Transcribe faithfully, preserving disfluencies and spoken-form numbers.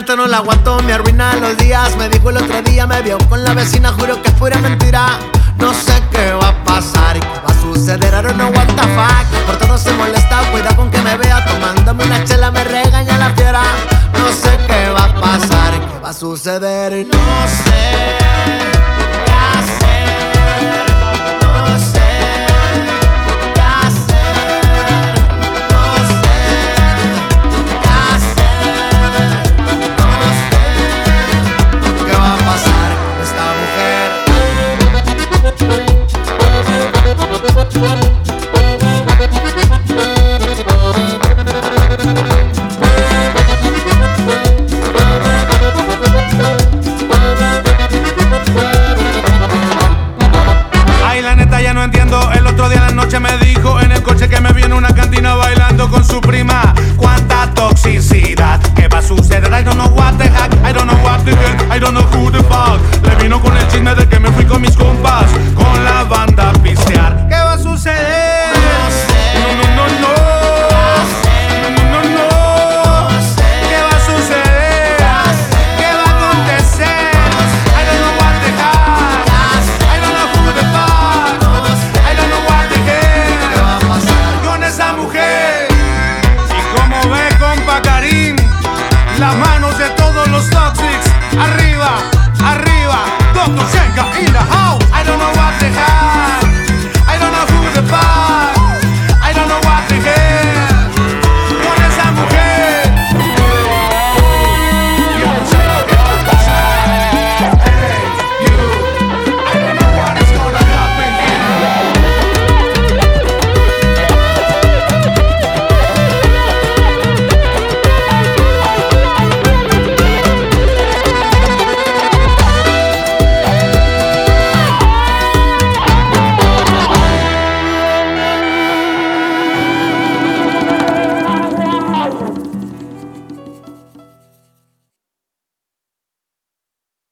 neta no la aguanto, me arruina los días. Me dijo el otro día, me vio con la vecina, juro que es pura mentira. No sé qué va a pasar y qué va a suceder, I don't know what the fuck. Por todo se molesta, cuida con que me vea tomándome una chela, me regaña la fiera. No sé qué va a pasar y qué va a suceder y no